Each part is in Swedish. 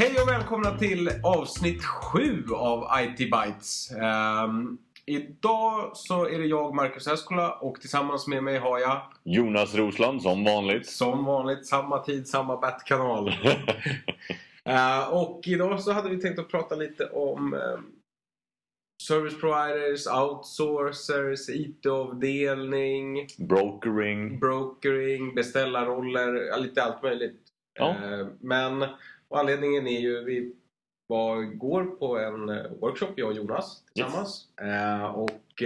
Hej och välkomna till avsnitt 7 av IT Bytes. Idag så är det jag, Marcus Eskola, och tillsammans med mig har jag Jonas Rosland, som vanligt. Som vanligt, samma tid, samma battkanal. Och idag så hade vi tänkt att prata lite om service providers, outsourcers, IT-avdelning, brokering, beställarroller, lite allt möjligt. Ja. Men anledningen är ju vi går på en workshop, jag och Jonas tillsammans. Yes. Och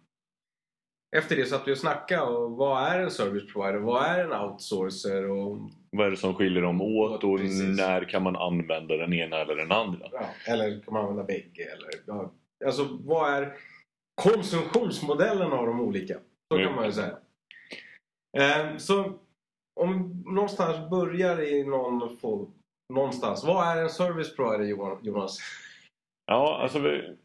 efter det satt vi och snackade och vad är en service provider, vad är en outsourcer och vad är det som skiljer dem åt och när kan man använda den ena eller den andra? Ja, eller kan man använda bägge eller alltså vad är konsumtionsmodellen av de olika? Så kan man ju säga. Så om någonstans börjar i någonstans. Vad är en service provider, Jonas? Ja, alltså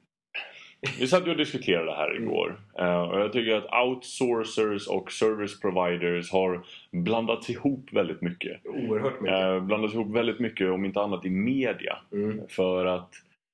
vi satt ju och diskuterade det här igår. Och jag tycker att outsourcers och service providers har blandats ihop väldigt mycket. Oerhört mycket. Blandats ihop väldigt mycket, om inte annat i media. För att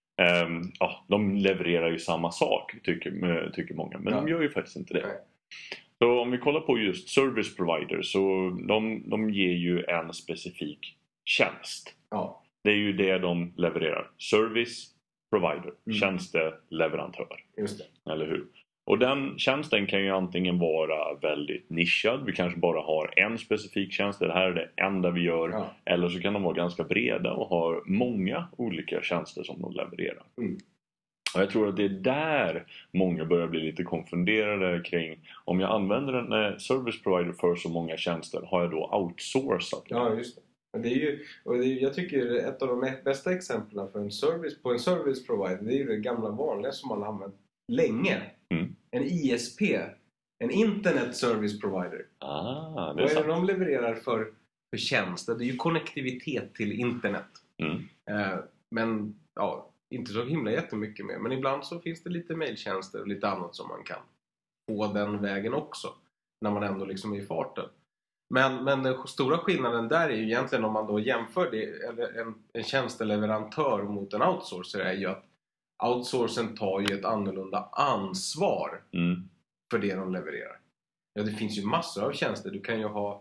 de levererar ju samma sak, tycker många. Men de gör ju faktiskt inte det. Nej. Så om vi kollar på just service providers, så de ger ju en specifik tjänst. Ja. Det är ju det de levererar. Service provider, tjänsteleverantör. Just det. Eller hur? Och den tjänsten kan ju antingen vara väldigt nischad. Vi kanske bara har en specifik tjänst. Det här är det enda vi gör. Ja. Eller så kan de vara ganska breda och ha många olika tjänster som de levererar. Och jag tror att det är där många börjar bli lite konfunderade kring om jag använder en service provider för så många tjänster, har jag då outsourcat? Ja, just det. Jag tycker ett av de bästa exemplen för en service provider, det är ju det gamla vanliga som man har använt länge. En ISP, en internet service provider. Det är sant. Vad är det de levererar för tjänster? Det är ju konnektivitet till internet. Men inte så himla jättemycket mer. Men ibland så finns det lite mailtjänster och lite annat som man kan få den vägen också. När man ändå liksom är i farten. Men den stora skillnaden där är ju egentligen, om man då jämför det, eller en tjänsteleverantör mot en outsourcer, är ju att outsourcen tar ju ett annorlunda ansvar för det de levererar. Ja, det finns ju massor av tjänster. Du kan ju ha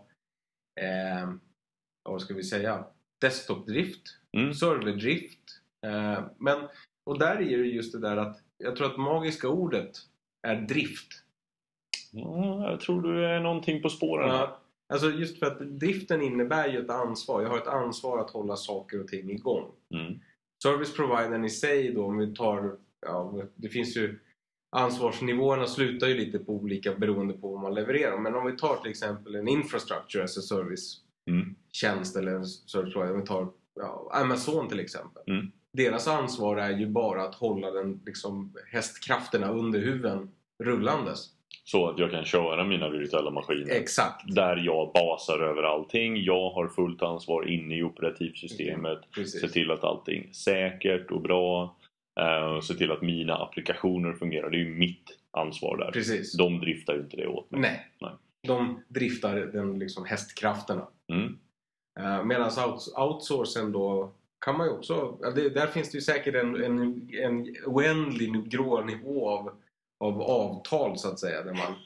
vad ska vi säga, desktopdrift, serverdrift. Och där är det just det där att jag tror att magiska ordet är drift. Ja, jag tror du är någonting på spåren. Ja, alltså just för att driften innebär ju ett ansvar. Jag har ett ansvar att hålla saker och ting igång. Service providern i sig då, om vi tar, det finns ju, ansvarsnivåerna slutar ju lite på olika beroende på vad man levererar. Men om vi tar till exempel en infrastructure as a service tjänst eller en service provider, om vi tar Amazon till exempel. Deras ansvar är ju bara att hålla den liksom hästkrafterna under huven rullandes. Så att jag kan köra mina virtuella maskiner. Exakt. Där jag basar över allting. Jag har fullt ansvar inne i operativsystemet. Se till att allting är säkert och bra. Se till att mina applikationer fungerar. Det är ju mitt ansvar där. Precis. De driftar ju inte det åt mig. Nej. De driftar den liksom hästkrafterna. Medan outsourcen då kan man ju också, där finns det ju säkert en oändlig grå nivå av avtal så att säga, där man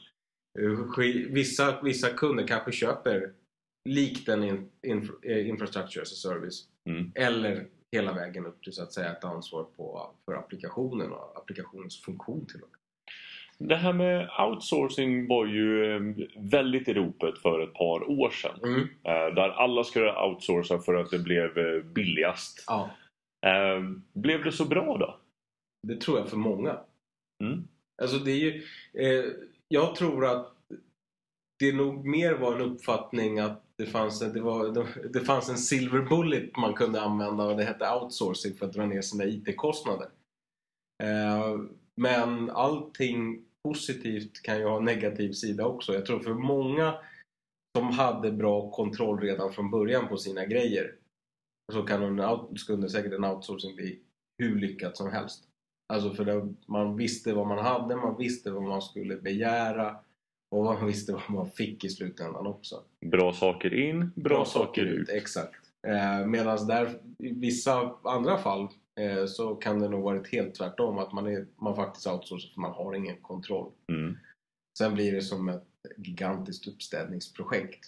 vissa kunder kanske köper likt en infrastructure as a service eller hela vägen upp till så att säga ett ansvar för applikationen och applikationens funktion till och med. Det här med outsourcing var ju väldigt i ropet för ett par år sedan. Där alla skulle outsourca för att det blev billigast. Ja. Blev det så bra då? Det tror jag för många. Alltså det är ju, jag tror att det nog mer var en uppfattning att det fanns en silver bullet man kunde använda, och det hette outsourcing för att dra ner sina IT-kostnader. Men allting positivt kan ju ha en negativ sida också. Jag tror för många som hade bra kontroll redan från början på sina grejer, så skulle säkert en outsourcing bli hur lyckat som helst. Alltså för man visste vad man hade, man visste vad man skulle begära och man visste vad man fick i slutändan också. Bra saker in, bra saker ut. Exakt. Medan där i vissa andra fall så kan det nog varit helt tvärtom. Att man faktiskt outsourcar för man har ingen kontroll. Sen blir det som ett gigantiskt uppstädningsprojekt.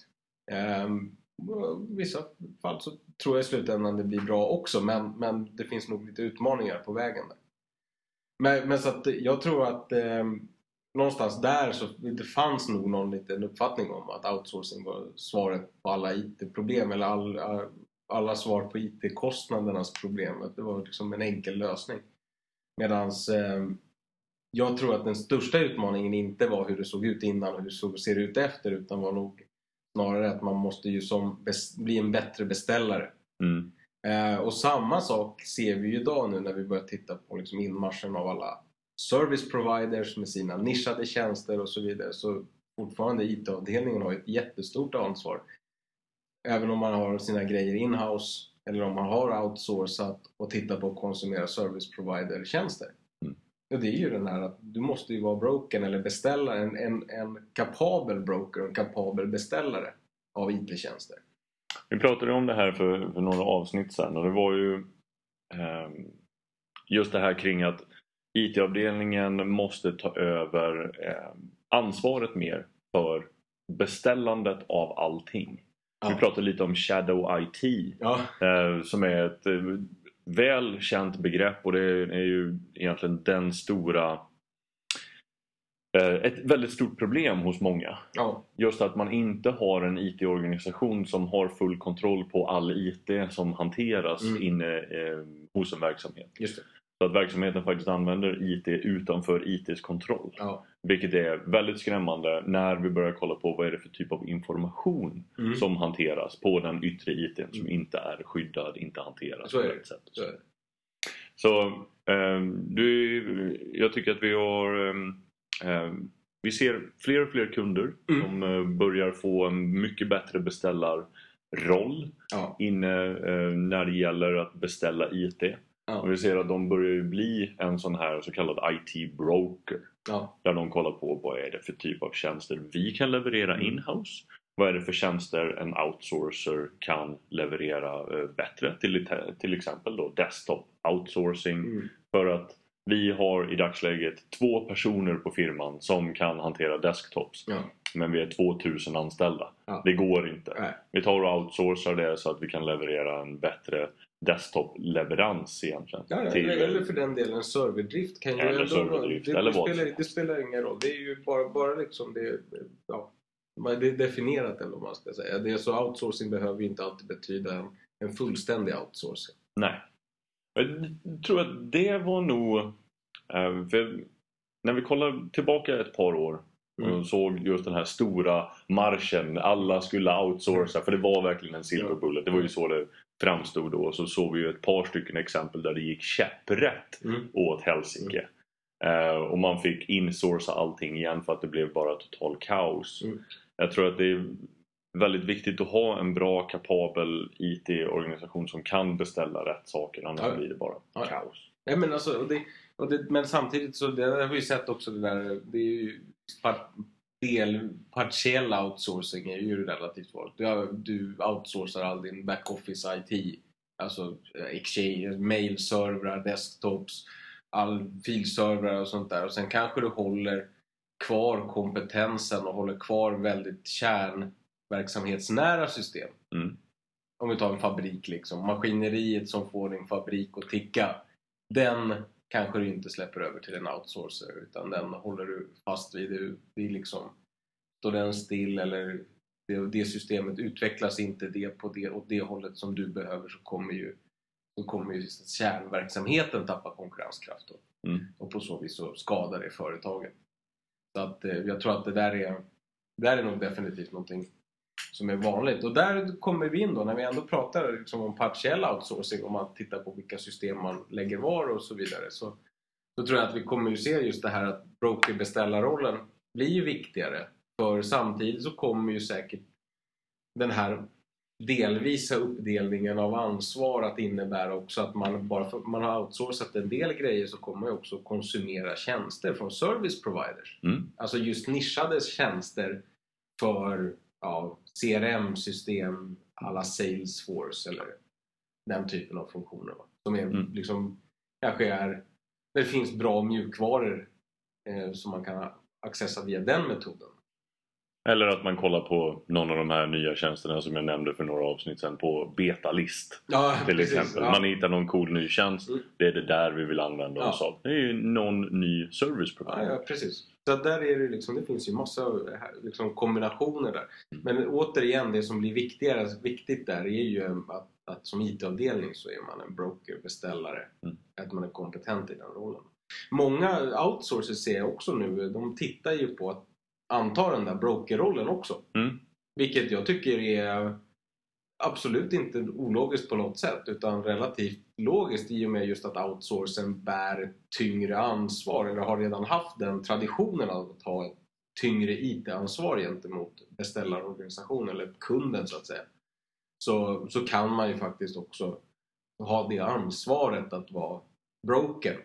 I vissa fall så tror jag i slutändan det blir bra också. Men det finns nog lite utmaningar på vägen där. Men så att jag tror att någonstans där så det fanns nog någon liten uppfattning om att outsourcing var svaret på alla IT-problem. Eller alla svar på IT-kostnadernas problem. Att det var liksom en enkel lösning. Medans jag tror att den största utmaningen inte var hur det såg ut innan och hur det ser ut efter. Utan var nog snarare att man måste ju bli en bättre beställare. Och samma sak ser vi ju idag nu när vi börjar titta på liksom inmarschen av alla service providers med sina nischade tjänster och så vidare. Så fortfarande IT-avdelningen har ett jättestort ansvar. Även om man har sina grejer in-house eller om man har outsourcat och tittar på att konsumera service provider-tjänster. Och det är ju den här att du måste ju vara broken eller beställa en kapabel broker och en kapabel beställare av IT-tjänster. Vi pratade om det här för några avsnitt sedan och det var ju just det här kring att IT-avdelningen måste ta över ansvaret mer för beställandet av allting. Ja. Vi pratade lite om Shadow IT som är ett väl känt begrepp och det är ju egentligen ett väldigt stort problem hos många. Ja. Just att man inte har en IT-organisation som har full kontroll på all IT som hanteras inne hos en verksamhet. Just det. Så att verksamheten faktiskt använder IT utanför ITs kontroll. Ja. Vilket är väldigt skrämmande när vi börjar kolla på vad är det för typ av information som hanteras på den yttre ITn som inte är skyddad, inte hanteras på rätt sätt. Så jag tycker att vi ser fler och fler kunder som börjar få en mycket bättre beställarroll inne när det gäller att beställa IT. Ja. Och vi ser att de börjar bli en sån här så kallad IT-broker. Ja. Där de kollar på vad är det för typ av tjänster vi kan leverera in-house. Vad är det för tjänster en outsourcer kan leverera bättre. Till exempel då desktop outsourcing. För att vi har i dagsläget 2 personer på firman som kan hantera desktops. Ja. Men vi är 2000 anställda. Ja. Det går inte. Nej. Vi tar och outsourcar det så att vi kan leverera en bättre desktop-leverans egentligen. Ja, eller för den delen serverdrift kan ju eller serverdrift, det spelar ingen roll. Det är ju bara liksom det är definierat eller vad man ska säga. Det är så outsourcing behöver ju inte alltid betyda en fullständig outsourcing. Nej. Jag tror att det var nog för när vi kollar tillbaka ett par år och såg just den här stora marschen, alla skulle outsourca för det var verkligen en silver bullet. Det var ju så det framstod då. Så såg vi ju ett par stycken exempel där det gick käpprätt åt helsike. Och man fick insourca allting igen för att det blev bara total kaos. Jag tror att det är väldigt viktigt att ha en bra, kapabel IT-organisation som kan beställa rätt saker. Annars blir det bara kaos. Ja, men, alltså, men samtidigt så det har vi sett också det där. Det är ju partiell outsourcing är ju relativt vanligt. Du outsourcar all din backoffice IT. Alltså Exchange, mailservrar, desktops, all filservrar och sånt där. Och sen kanske du håller kvar kompetensen och håller kvar väldigt kärnverksamhetsnära system. Om vi tar en fabrik liksom. Maskineriet som får din fabrik att ticka. Den kanske du inte släpper över till en outsourcer. Utan den håller du fast vid. Det liksom, står den still eller det systemet utvecklas inte åt det hållet som du behöver så kommer ju kärnverksamheten tappa konkurrenskraft. Och på så vis så skadar det företaget. Så att jag tror att det där är nog definitivt någonting som är vanligt. Och där kommer vi in då när vi ändå pratar liksom om partiell outsourcing. Om man tittar på vilka system man lägger var och så vidare. Så tror jag att vi kommer ju se just det här att broker-beställarrollen blir ju viktigare. För samtidigt så kommer ju säkert den här delvisa uppdelningen av ansvar att innebära också att man har outsourcat en del grejer så kommer man också konsumera tjänster från service providers. Alltså just nischade tjänster för CRM-system, alla Salesforce eller den typen av funktioner. Som är liksom, kanske är, där det finns bra mjukvaror som man kan accessa via den metoden. Eller att man kollar på någon av de här nya tjänsterna som jag nämnde för några avsnitt sedan på betalist. Ja, till precis, exempel. Ja. Man hittar någon cool ny tjänst. Det är det där vi vill använda oss av. Det är ju någon ny service provider. Ja, precis. Så där är det liksom, det finns ju massa liksom kombinationer där. Men återigen, det som blir viktigt där är ju att som IT-avdelning så är man en broker, beställare. Att man är kompetent i den rollen. Många outsourcers ser jag också nu, de tittar ju på att anta den där broker-rollen också. Vilket jag tycker är absolut inte ologiskt på något sätt, utan relativt logiskt i och med just att outsourcen bär ett tyngre ansvar, eller har redan haft den traditionen att ha ett tyngre IT-ansvar gentemot beställarorganisationen eller kunden så att säga. Så kan man ju faktiskt också ha det ansvaret att vara broker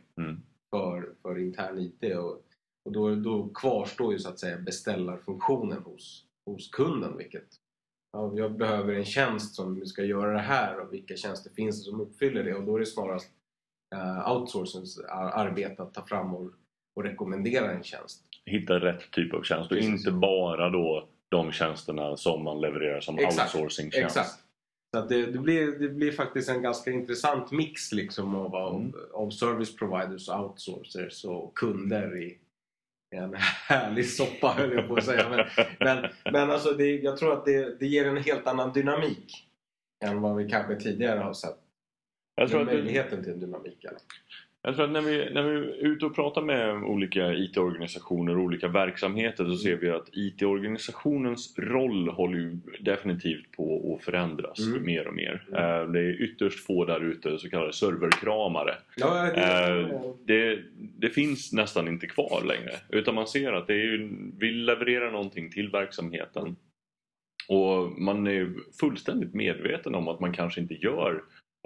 för intern IT, och då kvarstår ju så att säga beställarfunktionen hos kunden, vilket jag behöver en tjänst som ska göra det här och vilka tjänster finns det som uppfyller det, och då är det snarast outsourcens arbete att ta fram och rekommendera en tjänst. Hitta rätt typ av tjänst och inte bara då de tjänsterna som man levererar som outsourcing-tjänst. Exakt. Så att det blir faktiskt en ganska intressant mix liksom av service providers, outsourcers och kunder i en härlig soppa, höll jag på att säga. Men alltså jag tror att det ger en helt annan dynamik än vad vi kanske tidigare har sett. Jag tror att möjligheten till en dynamik. Eller? Jag tror att när vi är ute och pratar med olika IT-organisationer och olika verksamheter så ser vi att IT-organisationens roll håller ju definitivt på att förändras mer och mer. Det är ytterst få där ute så kallade serverkramare. Det finns nästan inte kvar längre, utan man ser att vi levererar någonting till verksamheten. Och man är fullständigt medveten om att man kanske inte gör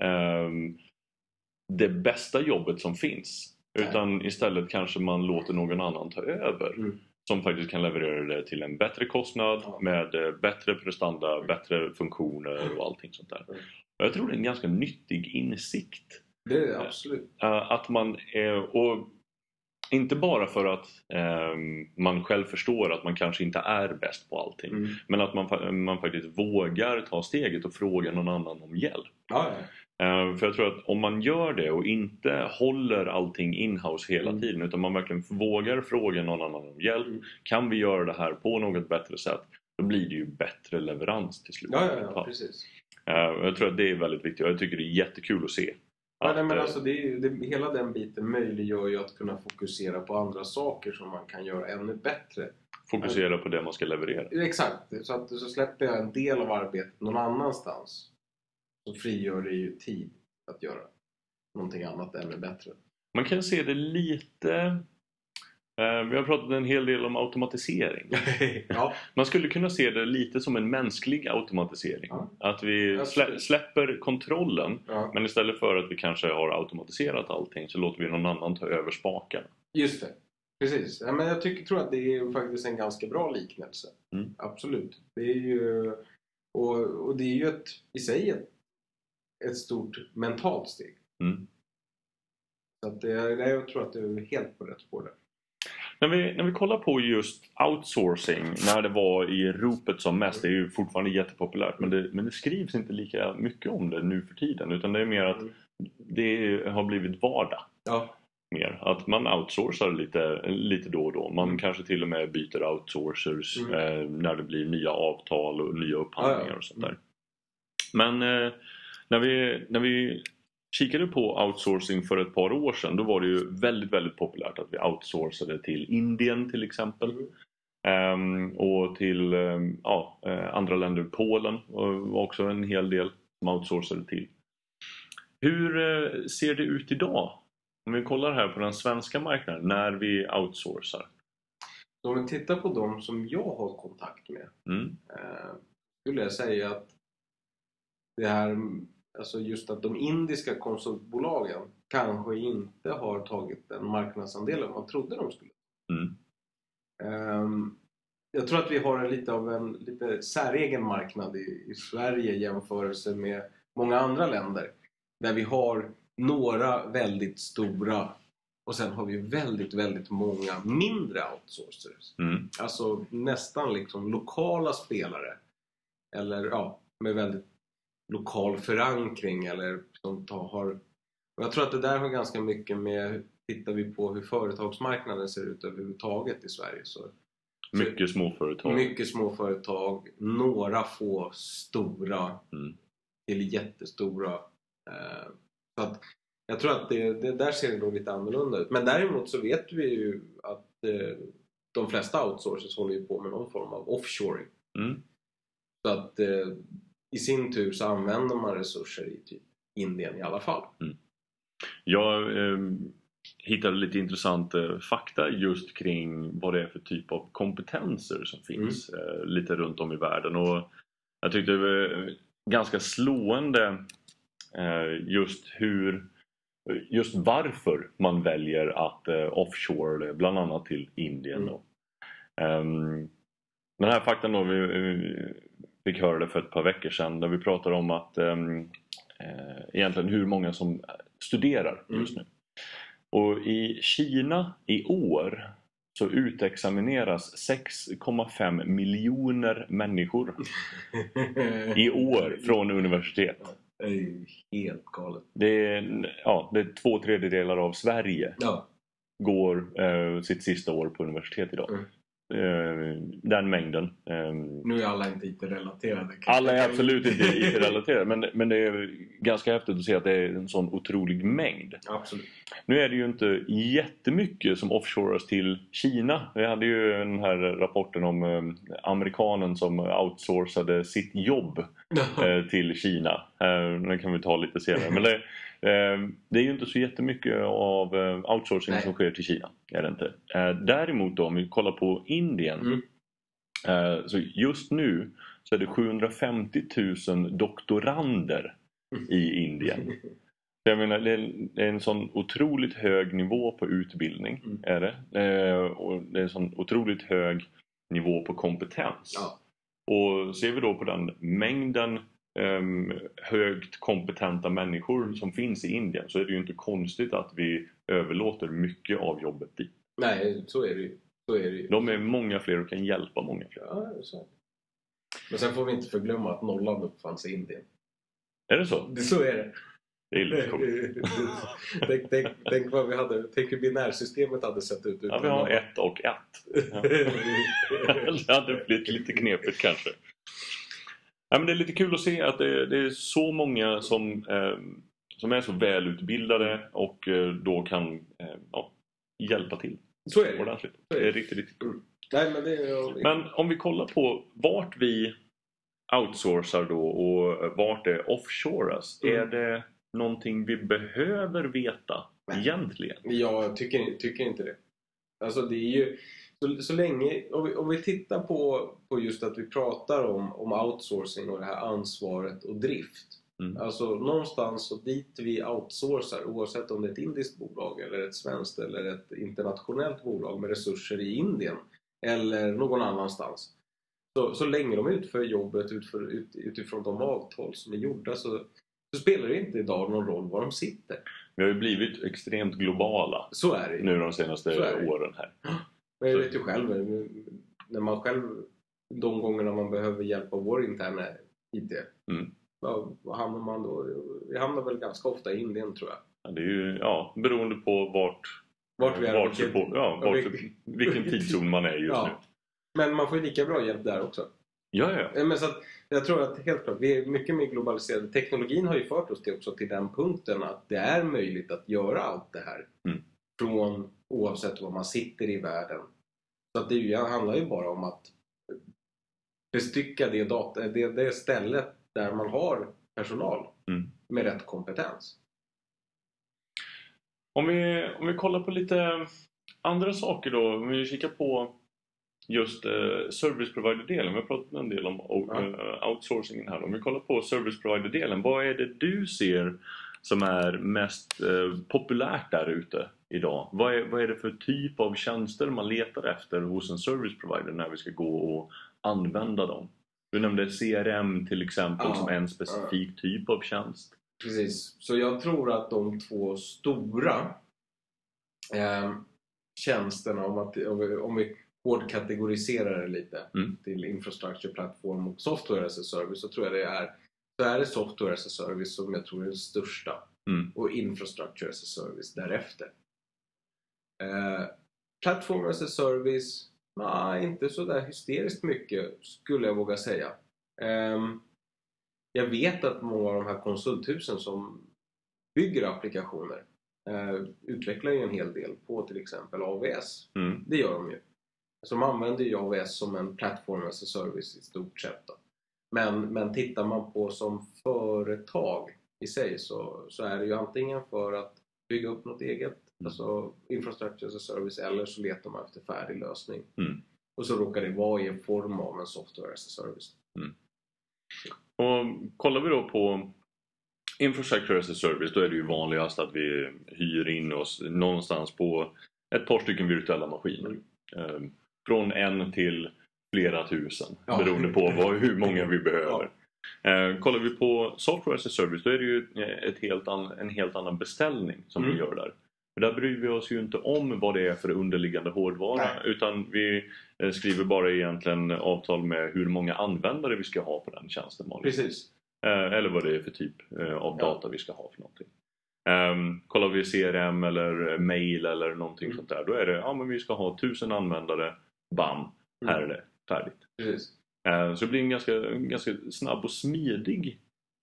det bästa jobbet som finns. Utan istället kanske man låter någon annan ta över. Som faktiskt kan leverera det till en bättre kostnad med bättre prestanda, bättre funktioner och allting sånt där. Och jag tror det är en ganska nyttig insikt. Det är det absolut. Att man och inte bara för att man själv förstår att man kanske inte är bäst på allting. Men att man faktiskt vågar ta steget och fråga någon annan om hjälp. För jag tror att om man gör det och inte håller allting in-house hela tiden, utan man verkligen vågar fråga någon annan om hjälp. Kan vi göra det här på något bättre sätt? Då blir det ju bättre leverans till slut. Ja, precis. Jag tror att det är väldigt viktigt och jag tycker det är jättekul att se. Men alltså hela den biten möjliggör ju att kunna fokusera på andra saker som man kan göra ännu bättre. Fokusera på det man ska leverera. Exakt, så släpper jag en del av arbetet någon annanstans. Så frigör det ju tid att göra någonting annat ännu bättre. Man kan se det lite... vi har pratat en hel del om automatisering. Man skulle kunna se det lite som en mänsklig automatisering. Att vi släpper kontrollen. Men istället för att vi kanske har automatiserat allting så låter vi någon annan ta över spaken. Just det. Precis. Ja, men jag tror att det är faktiskt en ganska bra liknelse. Absolut. Det är ju... Och det är ju i sig ett stort mentalt steg. Så att jag tror att du är helt på rätt spår där. När vi kollar på just outsourcing när det var i ropet som mest, det är ju fortfarande jättepopulärt, men det skrivs inte lika mycket om det nu för tiden, utan det är mer att det har blivit vardag. Mer. Att man outsourcar lite då och då. Man kanske till och med byter outsourcers när det blir nya avtal och nya upphandlingar och sånt där. Men när vi kikade på outsourcing för ett par år sedan, då var det ju väldigt, väldigt populärt att vi outsourcade till Indien till exempel. Och till andra länder, Polen var också en hel del som outsourcade till. Hur ser det ut idag? Om vi kollar här på den svenska marknaden när vi outsourcar. Så om vi tittar på de som jag har kontakt med skulle jag säga att det här, alltså just att de indiska konsultbolagen kanske inte har tagit den marknadsandelen man trodde de skulle. jag tror att vi har lite av en lite säregen marknad i Sverige i jämförelse med många andra länder. Där vi har några väldigt stora och sen har vi väldigt, väldigt många mindre outsourcers. Alltså nästan liksom lokala spelare. Eller ja, med väldigt lokal förankring eller som har... Och jag tror att det där har ganska mycket med, tittar vi på hur företagsmarknaden ser ut överhuvudtaget i Sverige så mycket småföretag. Mycket småföretag, några få stora till jättestora. Så att jag tror att det där ser det nog lite annorlunda ut. Men däremot så vet vi ju att de flesta outsourcers håller ju på med någon form av offshoring. Så att i sin tur så använder man resurser i typ Indien i alla fall. Jag hittade lite intressant fakta just kring vad det är för typ av kompetenser som finns lite runt om i världen. Och jag tyckte det var ganska slående just varför man väljer att offshore bland annat till Indien. Den här faktan då vi fick höra det för ett par veckor sedan där vi pratade om att egentligen hur många som studerar just nu. Och i Kina i år så utexamineras 6,5 miljoner människor i år från universitet. Det är ju helt galet. Det är 2/3 av Sverige går sitt sista år på universitet idag. Den mängden. Nu är alla inte IT-relaterade. Alla är absolut inte IT-relaterade. Men det är ganska häftigt att se att det är en sån otrolig mängd. Absolut. Nu är det ju inte jättemycket som offshoras till Kina. Vi hade ju den här rapporten om amerikanen som outsourcade sitt jobb till Kina. Den kan vi ta lite senare. Men det är ju inte så jättemycket av outsourcing som sker till Kina. Är det inte. Däremot då, om vi kollar på Indien. Så just nu så är det 750 000 doktorander i Indien. Jag menar, det är en sån otroligt hög nivå på utbildning. Är det. Och det är en sån otroligt hög nivå på kompetens. Ja. Och ser vi då på den mängden högt kompetenta människor som finns i Indien så är det ju inte konstigt att vi överlåter mycket av jobbet dit. Nej, så är det ju. De är många fler och kan hjälpa många fler. Ja, det är så. Men sen får vi inte förglömma att nollan uppfanns i Indien. Är det så? Så är det. Det är lite coolt. Tänk vad vi hade. Tänk hur binärsystemet hade sett ut. Ja, vi har 1 och 1. Ja. Det hade blivit lite knepigt kanske. Ja, men det är lite kul att se att det är så många som är så välutbildade och då kan hjälpa till. Så är det. Ordentligt. Det är riktigt, riktigt kul. Nej, Men om vi kollar på vart vi outsourcar då och vart det offshoras. Är det någonting vi behöver veta egentligen? Jag tycker inte det. Alltså det är ju så länge, om vi tittar på just att vi pratar om outsourcing och det här ansvaret och drift. Alltså någonstans så dit vi outsourcar, oavsett om det är ett indiskt bolag eller ett svenskt eller ett internationellt bolag med resurser i Indien eller någon annanstans. Så länge de utför jobbet utifrån de avtal som är gjorda så spelar det inte idag någon roll var de sitter. Vi har ju blivit extremt globala. Så är det. Nu de senaste åren här. Men jag vet ju själv, när man själv, de gångerna man behöver hjälp av vår interna IT, vad hamnar man då? Vi hamnar väl ganska ofta i Indien, tror jag. Ja, det är ju beroende på vart vi är, vilken tidszon man är just nu. Men man får ju lika bra hjälp där också. Ja. Men så att, jag tror att helt klart, vi är mycket mer globaliserade. Teknologin har ju fört oss till den punkten att det är möjligt att göra allt det här. Från oavsett var man sitter i världen. Så att det handlar ju bara om att bestycka det stället där man har personal med rätt kompetens. Om vi kollar på lite andra saker då. Om vi kikar på just service provider-delen. Vi har pratat en del om outsourcingen här. Om vi kollar på service provider-delen. Vad är det du ser som är mest populärt där ute idag? Vad är det för typ av tjänster man letar efter hos en service provider när vi ska gå och använda dem? Du nämnde CRM till exempel som en specifik typ av tjänst. Precis, så jag tror att de två stora tjänsterna, om vi hårdkategoriserar det lite till infrastructure, plattform och software as a service, så tror jag det är software as a service som jag tror är den största och infrastructure as a service därefter. Platform as a service, inte så där hysteriskt mycket skulle jag våga säga. Jag vet att många av de här konsulthusen som bygger applikationer utvecklar ju en hel del på till exempel AWS. Det gör de ju. Så de använder ju AWS som en platform as a service i stort sett då. Men tittar man på som företag i sig så är det ju antingen för att bygga upp något eget, alltså infrastructure as a service, eller så letar man efter färdig lösning. Och så råkar det vara i en form av en software as a service. Och kollar vi då på infrastructure as a service, då är det ju vanligast att vi hyr in oss någonstans på ett par stycken virtuella maskiner. Från 1 till flera tusen, beroende på hur många vi behöver. Kollar vi på software as a service, då är det ju en helt annan beställning som vi gör där. För där bryr vi oss ju inte om vad det är för underliggande hårdvara, utan vi skriver bara egentligen avtal med hur många användare vi ska ha på den tjänsten. Precis. Eller vad det är för typ av data vi ska ha för någonting. Kollar vi CRM eller mail eller någonting sånt där, då är det, men vi ska ha 1000 användare, bam, här är det färdigt. Precis. Så det blir en ganska snabb och smidig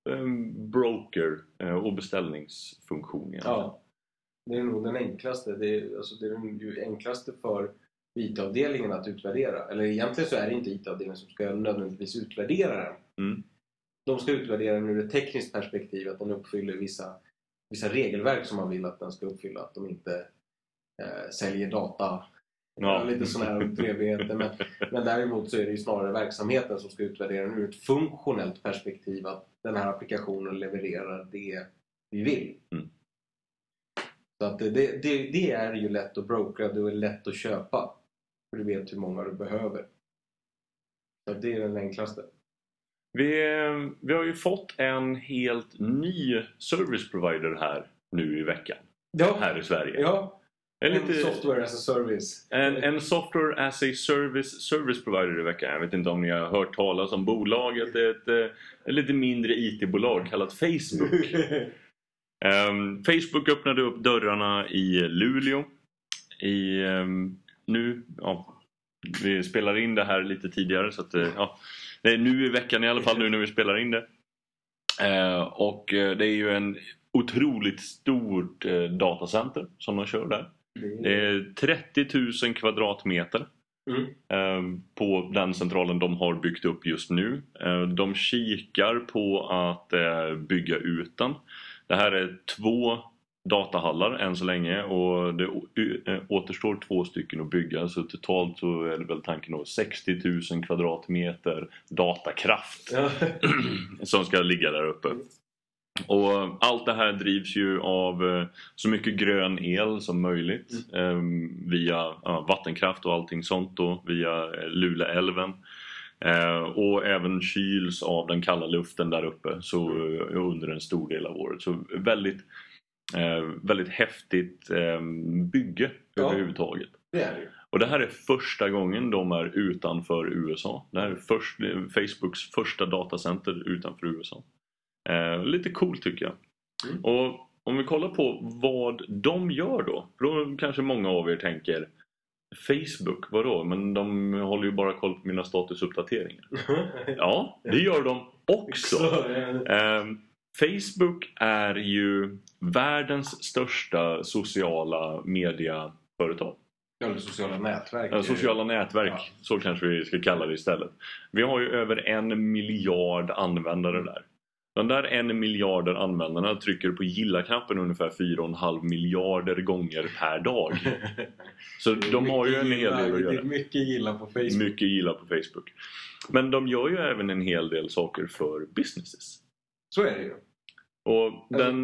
broker och beställningsfunktion egentligen. Ja, det är nog den enklaste. Det är ju enklaste för IT-avdelningen att utvärdera. Eller egentligen så är det inte IT-avdelningen som ska nödvändigtvis utvärdera den. De ska utvärdera den ur ett tekniskt perspektiv, att den uppfyller vissa regelverk som man vill att den ska uppfylla. Att de inte säljer data. Lite sådana här trevligheter. Men däremot så är det ju snarare verksamheten som ska utvärdera den ur ett funktionellt perspektiv, att den här applikationen levererar det vi vill. Så att det är ju lätt att brokera, det är lätt att köpa. För du vet hur många du behöver. Så det är den enklaste. Vi har ju fått en helt ny service provider här nu i veckan. Här i Sverige. Ja. En software as a service. En software as a service provider i veckan. Jag vet inte om ni har hört talas om bolaget. Det är ett lite mindre IT-bolag kallat Facebook. Facebook öppnade upp dörrarna i Luleå. Vi spelar in det här lite tidigare, så att, det är nu i veckan i alla fall, nu när vi spelar in det. Och det är ju en otroligt stort datacenter som de kör där. Det är 30 000 kvadratmeter på den centralen de har byggt upp just nu. De kikar på att bygga ut den. Det här är 2 datahallar än så länge, och det återstår 2 stycken att bygga, så totalt så är det väl tanken då 60 000 kvadratmeter datakraft som ska ligga där uppe. Och allt det här drivs ju av så mycket grön el som möjligt via vattenkraft och allting sånt då, via Luleälven. Och även kyls av den kalla luften där uppe så under en stor del av året. Så väldigt häftigt bygge överhuvudtaget. Det är det. Och det här är första gången de är utanför USA. Det här är Facebooks första datacenter utanför USA. Lite coolt tycker jag. Och om vi kollar på vad de gör då kanske många av er tänker, Facebook, vadå? Men de håller ju bara koll på mina statusuppdateringar. Ja, det gör de också. Facebook är ju världens största sociala mediaföretag. Eller sociala nätverk. Sociala nätverk, så kanske vi ska kalla det istället. Vi har ju över 1 miljard användare där. De där 1 miljarder användarna trycker på gilla-knappen ungefär 4,5 miljarder gånger per dag. Så de har ju en hel del att göra. Det är mycket gilla på Facebook. Mycket gilla på Facebook. Men de gör ju även en hel del saker för businesses. Så är det ju. Och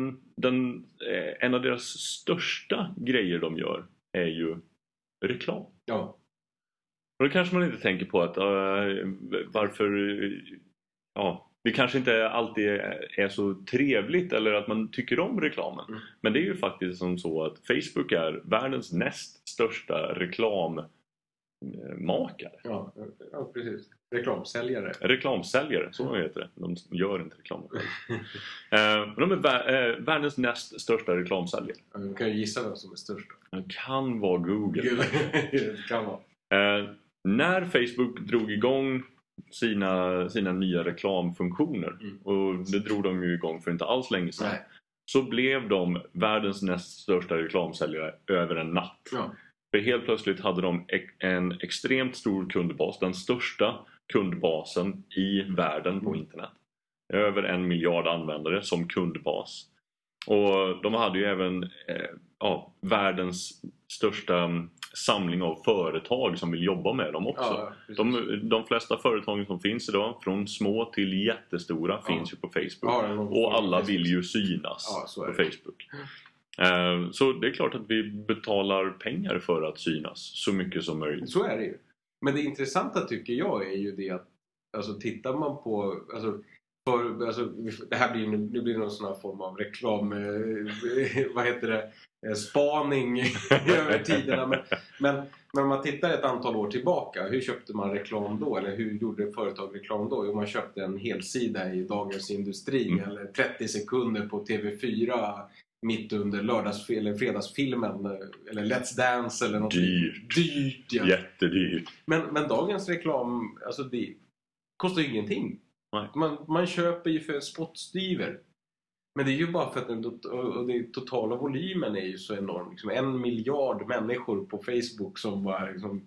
en av deras största grejer de gör är ju reklam. Ja. Och då kanske man inte tänker på att varför... det kanske inte alltid är så trevligt eller att man tycker om reklamen. Mm. Men det är ju faktiskt som så att Facebook är världens näst största reklammakare. Ja, precis. Reklamsäljare, så heter det. De gör inte reklam. De är världens näst största reklamsäljare. Du kan ju gissa vem som är störst. Det kan vara Google. Det kan vara. När Facebook drog igång sina nya reklamfunktioner, och det drog de ju igång för inte alls länge sedan, så blev de världens näst största reklamsäljare över en natt. Ja. För helt plötsligt hade de en extremt stor kundbas, den största kundbasen i världen på internet. Över 1 miljard användare som kundbas. Och de hade ju även världens största samling av företag som vill jobba med dem också. Ja, de flesta företagen som finns idag, från små till jättestora, finns ju på Facebook. Och alla vill ju synas på Facebook. Så det är klart att vi betalar pengar för att synas så mycket som möjligt. Så är det ju. Men det intressanta tycker jag är ju det att, alltså tittar man på, det här blir nu blir det någon sån här form av reklam, spaning över tiderna. Men om man tittar ett antal år tillbaka, hur köpte man reklam då? Eller hur gjorde företag reklam då? Jo, man köpte en helsida i Dagens Industri eller 30 sekunder på TV4 mitt under eller fredagsfilmen eller Let's Dance eller något. Dyrt, ja. Jättedyrt. Men dagens reklam, alltså det kostar ju ingenting. Man köper ju för spottstyver. Men det är ju bara för att den totala volymen är ju så enorm. Liksom 1 miljard människor på Facebook som bara liksom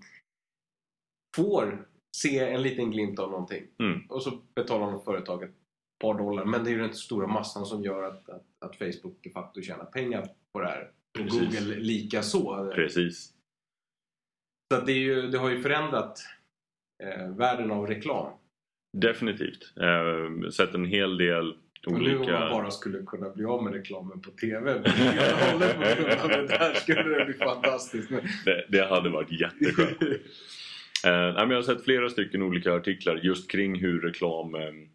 får se en liten glimt av någonting. Och så betalar de företaget ett par dollar. Men det är ju den stora massan som gör att Facebook de facto tjänar pengar på det här. Och Google lika så. Precis. Så att det har ju förändrat världen av reklam. Definitivt. Sett en hel del olika... Och nu om man bara skulle kunna bli av med reklamen på TV. Det där skulle det bli fantastiskt. Det hade varit jätteskönt. Jag har sett flera stycken olika artiklar just kring hur reklam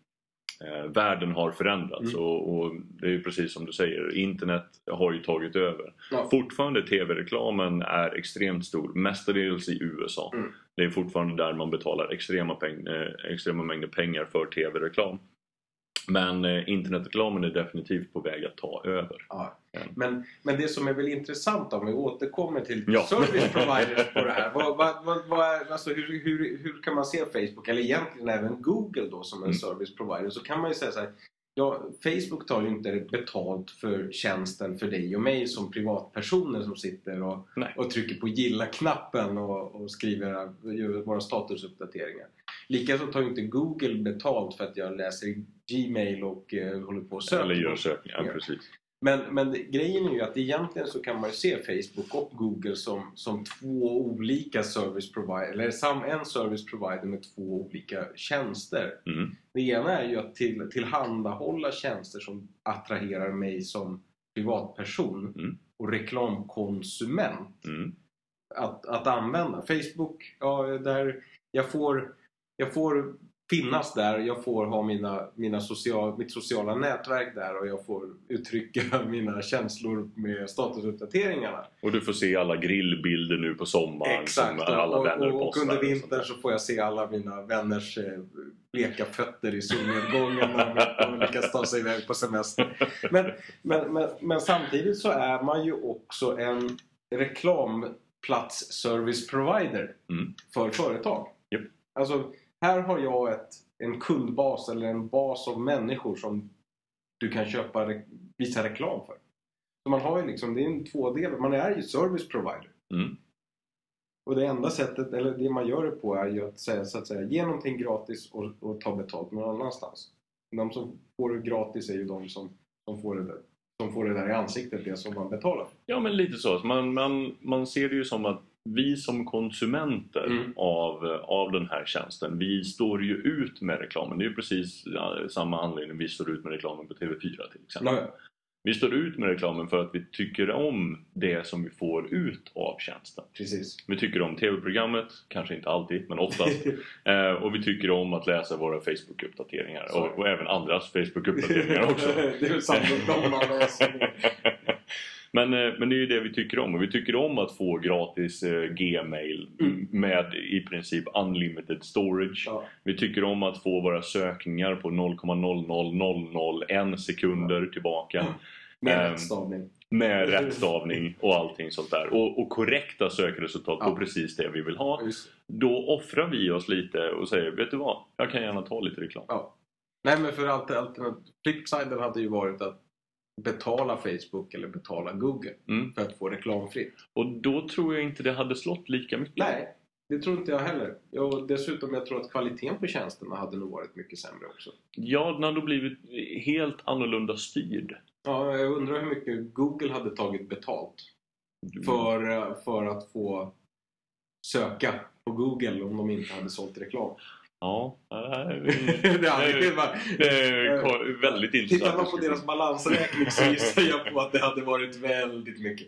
världen har förändrats. Och det är ju precis som du säger, internet har ju tagit över. Ja. Fortfarande tv-reklamen är extremt stor, mestadels i USA. Det är fortfarande där man betalar extrema mängder pengar för tv-reklam. Men internetreklamen är definitivt på väg att ta över. Ja. Men det som är väl intressant om vi återkommer till service providers på det här. Alltså hur kan man se Facebook, eller egentligen även Google då som en service provider, så kan man ju säga så här. Ja, Facebook tar ju inte betalt för tjänsten för dig och mig som privatpersoner som sitter och trycker på gilla-knappen och skriver våra statusuppdateringar. Likaså tar ju inte Google betalt för att jag läser Gmail och håller på och söker. Eller gör sökningar, precis. Men grejen är ju att egentligen så kan man ju se Facebook och Google som två olika service provider, eller en service provider med två olika tjänster. Det ena är ju att tillhandahålla tjänster som attraherar mig som privatperson och reklamkonsument att använda. Facebook, där jag får finnas där, jag får ha mitt sociala nätverk där och jag får uttrycka mina känslor med statusuppdateringarna. Och du får se alla grillbilder nu på sommaren. Exakt, som alla vänner och under vintern så får jag se alla mina vänners bleka fötter i solnedgången när de lyckas ta sig iväg på semester. Men samtidigt så är man ju också en reklamplats service provider för företag. Yep. Alltså här har jag en kundbas eller en bas av människor som du kan visa reklam för. Så man har ju liksom, det är en tvådel, man är ju service provider. Och det enda sättet, eller det man gör det på, är ju att säga, så att säga, ge någonting gratis och ta betalt någon annanstans. De som får det gratis är ju de som får det där i ansiktet, det som man betalar. Ja, men lite så. Man ser det ju som att vi som konsumenter av den här tjänsten, vi står ju ut med reklamen. Det är ju precis samma anledning vi står ut med reklamen på TV4 till exempel. Nej. Vi står ut med reklamen för att vi tycker om det som vi får ut av tjänsten. Precis. Vi tycker om tv-programmet, kanske inte alltid, men oftast. Och vi tycker om att läsa våra Facebook-uppdateringar. Och även andras Facebook-uppdateringar också. Det är samma man läser. Men det är ju det vi tycker om. Och vi tycker om att få gratis Gmail med i princip unlimited storage. Ja. Vi tycker om att få våra sökningar på 0,00001 sekunder tillbaka. Med rättstavning. Med rättstavning och allting sånt där. Och korrekta sökresultat på precis det vi vill ha. Just. Då offrar vi oss lite och säger, vet du vad? Jag kan gärna ta lite reklam. Ja. Nej, men för allt flipsiden hade ju varit att betala Facebook eller betala Google för att få reklamfritt. Och då tror jag inte det hade slått lika mycket. Nej, det tror inte jag heller. Och dessutom jag tror att kvaliteten på tjänsterna hade nog varit mycket sämre också. Ja, den hade blivit helt annorlunda styrd. Ja, jag undrar hur mycket Google hade tagit betalt för att få söka på Google om de inte hade sålt reklam. Ja, det är väldigt intressant. Tittar man på deras balansräkning så gissar jag på att det hade varit väldigt mycket.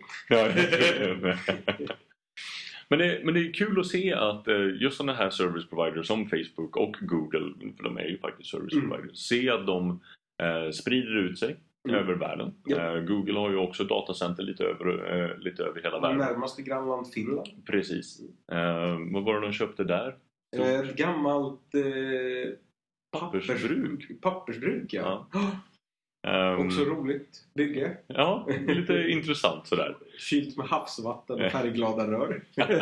Men det är kul att se att just sådana här service providers som Facebook och Google, för de är ju faktiskt service providers, se att de sprider ut sig över världen. Google har ju också datacenter lite över hela världen. Närmaste grannland Finland. Precis. Vad var det de köpte där? Ett gammalt pappersbruk, ja. Också roligt bygge. Ja, lite intressant sådär. Kylt med havsvatten och färgglada rör.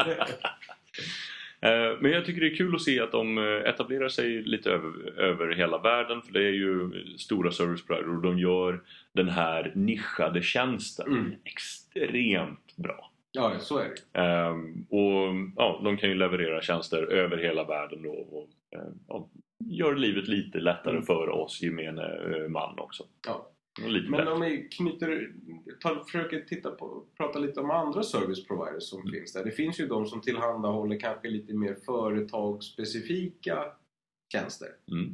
Men jag tycker det är kul att se att de etablerar sig lite över hela världen. För det är ju stora service providers och de gör den här nischade tjänsten extremt bra. Ja, så är det. Och ja, de kan ju leverera tjänster över hela världen då, och gör livet lite lättare för oss gemene man också. Ja. Men om vi försöker prata lite om andra service providers som finns där. Det finns ju de som tillhandahåller kanske lite mer företagsspecifika tjänster.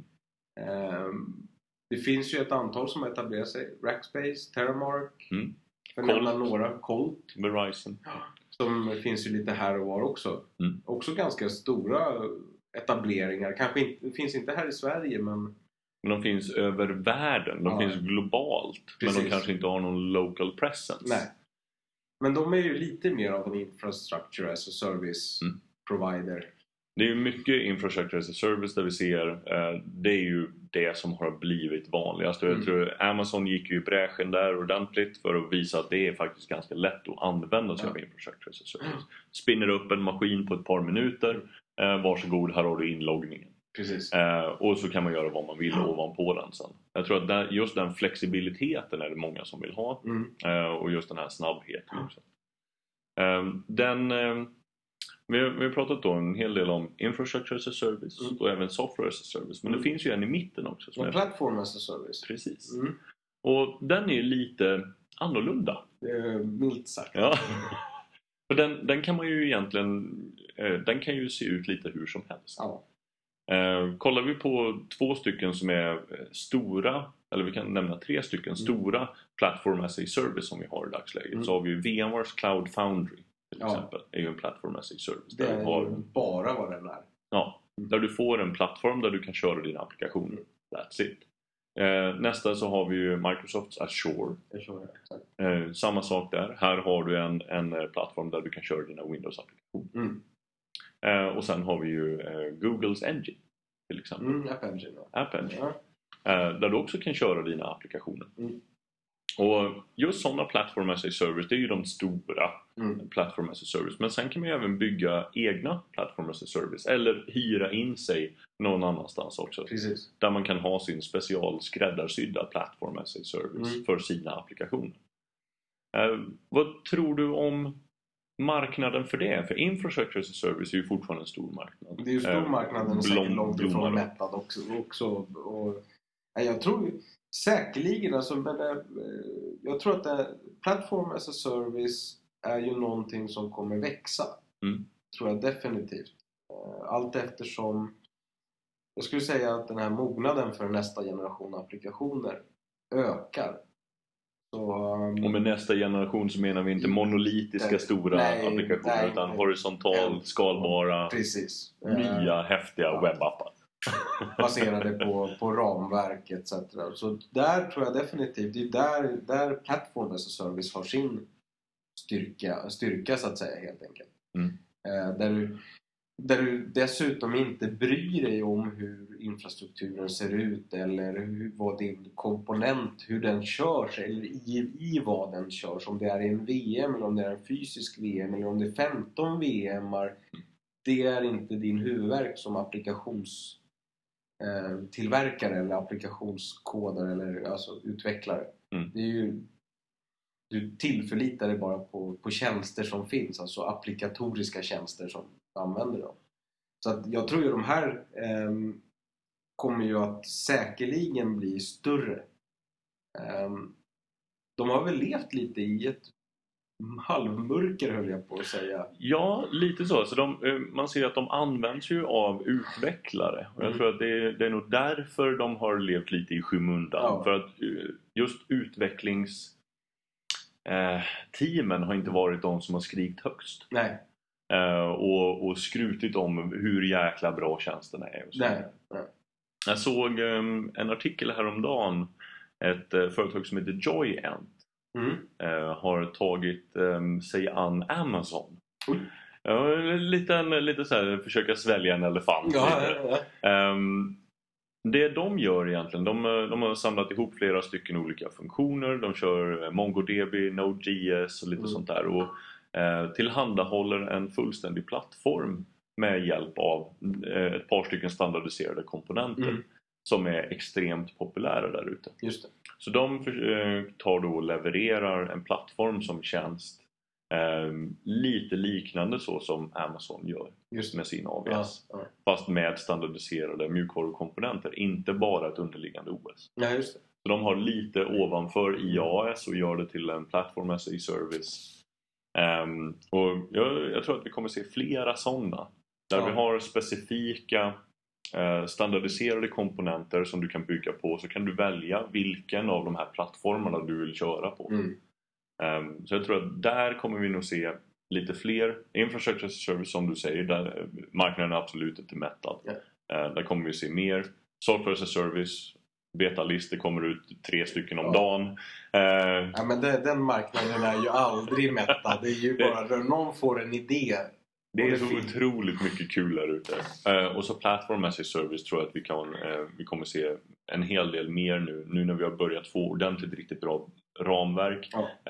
Det finns ju ett antal som etablerar sig. Rackspace, Terramark, för nämna några. Colt, Verizon. Som finns ju lite här och var också. Också ganska stora etableringar. Kanske finns inte här i Sverige, men de finns över världen. De finns globalt. Precis. Men de kanske inte har någon local presence. Nej. Men de är ju lite mer av en infrastructure as a service provider. Det är ju mycket infrastructure as a service där vi ser. Det är ju det som har blivit vanligast. Och jag tror Amazon gick ju i bräschen där ordentligt för att visa att det är faktiskt ganska lätt att använda sig av infrastructure as a service. Spinner upp en maskin på ett par minuter. Varsågod, här har du inloggningen. Precis. Och så kan man göra vad man vill ovanpå den sen. Jag tror att just den flexibiliteten är det många som vill ha. Och just den här snabbheten också. Vi har pratat då en hel del om infrastructure as a service och även software as a service. Men det finns ju en i mitten också. Som platform as a service. Precis. Och den är ju lite annorlunda. Milt sagt. Ja. För den kan man ju egentligen, den kan ju se ut lite hur som helst. Ja. Kollar vi på 2 stycken som är stora, eller vi kan nämna 3 stycken stora platform as a service som vi har i dagsläget. Så har vi ju VMware's Cloud Foundry till exempel. Är ju en platform as a service. Det är bara vad den är. Ja, där du får en plattform där du kan köra dina applikationer. That's it. Nästa så har vi ju Microsofts Azure. Samma sak där. Här har du en plattform där du kan köra dina Windows-applikationer. Och sen har vi ju Googles Engine till exempel. App Engine. Där du också kan köra dina applikationer. Och just sådana platform as a service, det är ju de stora platform as a service. Men sen kan man ju även bygga egna platform as a service. Eller hyra in sig någon annanstans också. Precis. Där man kan ha sin specialskräddarsydda platform as a service för sina applikationer. Vad tror du om marknaden för det? För infrastructure as a service är ju fortfarande en stor marknad. Det är ju en stor marknad, men säkert långt ifrån mättad också. Och jag tror säkerligen, alltså, jag tror att platform as a service är ju någonting som kommer växa. Tror jag definitivt. Allt eftersom jag skulle säga att den här mognaden för nästa generation applikationer ökar. Så, och med nästa generation så menar vi inte monolitiska stora applikationer utan horisontalt skalbara, nya häftiga webbappar. Baserade på ramverk etc. Så där tror jag definitivt, det är där Platform as a Service har sin styrka så att säga helt enkelt. Där du dessutom inte bryr dig om hur infrastrukturen ser ut eller vad din komponent, hur den körs eller i vad den körs. Om det är en VM eller om det är en fysisk VM eller om det är 15 VM:ar. Det är inte din huvudvärk som applikationstillverkare eller applikationskodare eller alltså utvecklare. Det är ju, du tillförlitar dig bara på tjänster som finns, alltså applikatoriska tjänster som använder dem. Så att jag tror ju de här kommer ju att säkerligen bli större. De har väl levt lite i ett halvmörker höll jag på att säga. Ja, lite så. Så man ser att de används ju av utvecklare. Och jag tror att det är nog därför de har levt lite i skymundan. Ja. För att just utvecklingsteamen har inte varit de som har skrikt högst. Nej. Och skrutit om hur jäkla bra tjänsterna är. Och så. Nej. Jag såg en artikel häromdagen. Ett företag som heter Joyent har tagit sig an Amazon. Lite så här, försöka svälja en elefant. Det de gör egentligen, de har samlat ihop flera stycken olika funktioner. De kör MongoDB, Node.js och lite sånt där. Och tillhandahåller en fullständig plattform med hjälp av ett par stycken standardiserade komponenter som är extremt populära där ute. Just det. Så de tar då och levererar en plattform som tjänst lite liknande så som Amazon gör just med sin AWS. Ja. Fast med standardiserade mjukvarukomponenter, inte bara ett underliggande OS. Ja, just det. Så de har lite ovanför IaaS och gör det till en Platform as a Service. Och jag tror att vi kommer se flera sådana. Där vi har specifika standardiserade komponenter som du kan bygga på. Så kan du välja vilken av de här plattformarna du vill köra på. Så jag tror att där kommer vi nog se lite fler infrastructure as a service som du säger. Där marknaden är absolut inte mättad. Där kommer vi se mer software as a service. Betalistor kommer ut 3 stycken om dagen. Ja, men den marknaden är ju aldrig mättad. Det är ju bara när någon får en idé. Det är så otroligt mycket kul där ute. Och så Platform as a Service tror jag att vi kommer se en hel del mer nu när vi har börjat få ordentligt riktigt bra ramverk.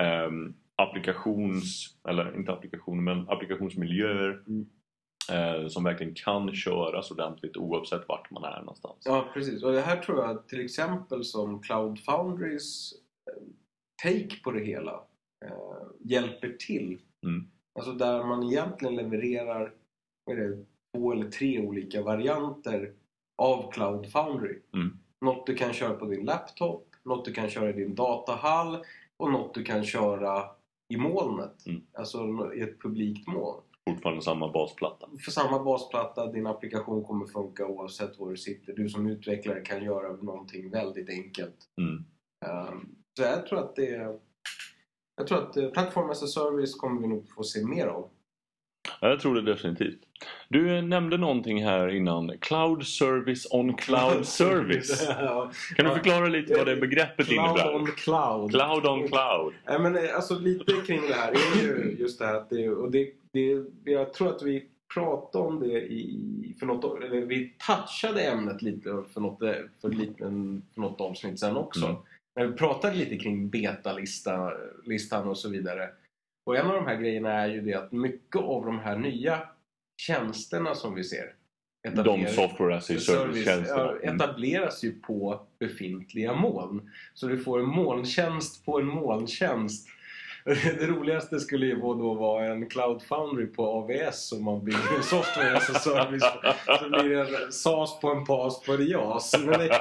Applikationsmiljöer som verkligen kan köras ordentligt oavsett vart man är någonstans. Ja, precis. Och det här tror jag till exempel som Cloud Foundries take på det hela hjälper till. Alltså där man egentligen levererar 2 eller 3 olika varianter av Cloud Foundry. Något du kan köra på din laptop, något du kan köra i din datahall och något du kan köra i molnet. Alltså i ett publikt moln. Fortfarande samma basplatta. För samma basplatta, din applikation kommer funka oavsett var du sitter. Du som utvecklare kan göra någonting väldigt enkelt. Så jag tror att Platform as a Service kommer vi nog få se mer av. Jag tror det definitivt. Du nämnde någonting här innan. Cloud Service on Cloud Service. Kan du förklara lite vad det begreppet innebär? Cloud on Cloud. Cloud on Cloud. Men alltså lite kring det här är ju just det här att jag tror att vi pratade om det för något år, eller vi touchade ämnet lite för något avsnitt sen också. Men vi pratade lite kring beta-listan och så vidare. Och en av de här grejerna är ju det att mycket av de här nya tjänsterna som vi ser de software as a service-tjänsterna etableras ju på befintliga moln. Så du får en molntjänst på en molntjänst. Det roligaste skulle ju då vara en Cloud Foundry på AWS som man bygger en software as a service. Så blir det en SAS på en PAS på en JAS.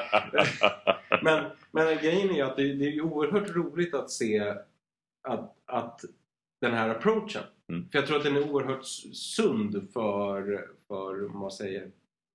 Men grejen är att det är oerhört roligt att se att den här approachen För jag tror att den är oerhört sund för vad säger,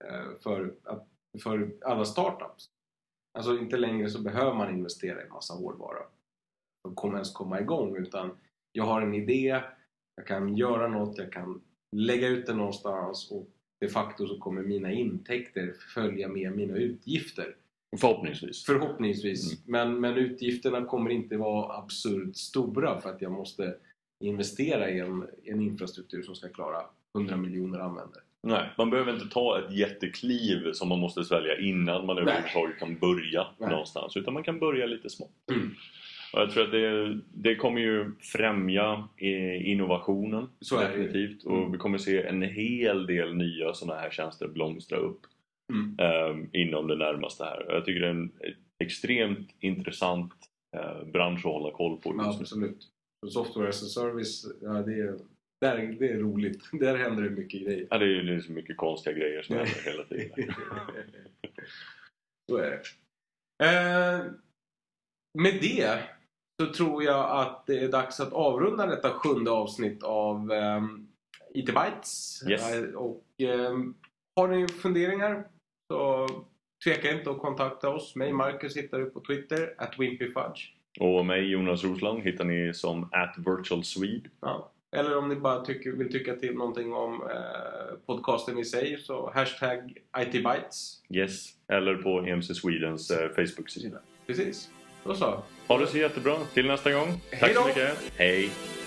för alla startups. Alltså inte längre så behöver man investera i massa hårdvara för att ens komma igång, utan jag har en idé, jag kan göra något, jag kan lägga ut det någonstans och de facto så kommer mina intäkter följa med mina utgifter. Förhoppningsvis. Men utgifterna kommer inte vara absurt stora för att jag måste investera i en infrastruktur som ska klara 100 miljoner användare. Nej, man behöver inte ta ett jättekliv som man måste svälja innan man överhuvudtaget kan börja någonstans. Utan man kan börja lite smått. Och jag tror att det kommer ju främja innovationen. Så definitivt. Och vi kommer se en hel del nya sådana här tjänster blomstra upp inom det närmaste här. Jag tycker det är en extremt intressant bransch att hålla koll på. Ja, absolut. Software as a service, det är roligt. Där händer det mycket grejer. Ja, det är så mycket konstiga grejer som händer hela tiden. Så är det. Med det så tror jag att det är dags att avrunda detta 7:e avsnitt av IT Bytes. Yes. Och har ni funderingar så tveka inte att kontakta oss. Mig, Marcus, hittar du på Twitter @wimpyfudge. Och mig, Jonas Rosland, hittar ni som @virtualswede. Ja. Eller om ni bara vill tycka till någonting om podcasten i sig, så #ITBytes. Yes, eller på EMC Swedens Facebook-sida. Precis, då så. Ha det så jättebra. Till nästa gång. Tack så mycket. Hej.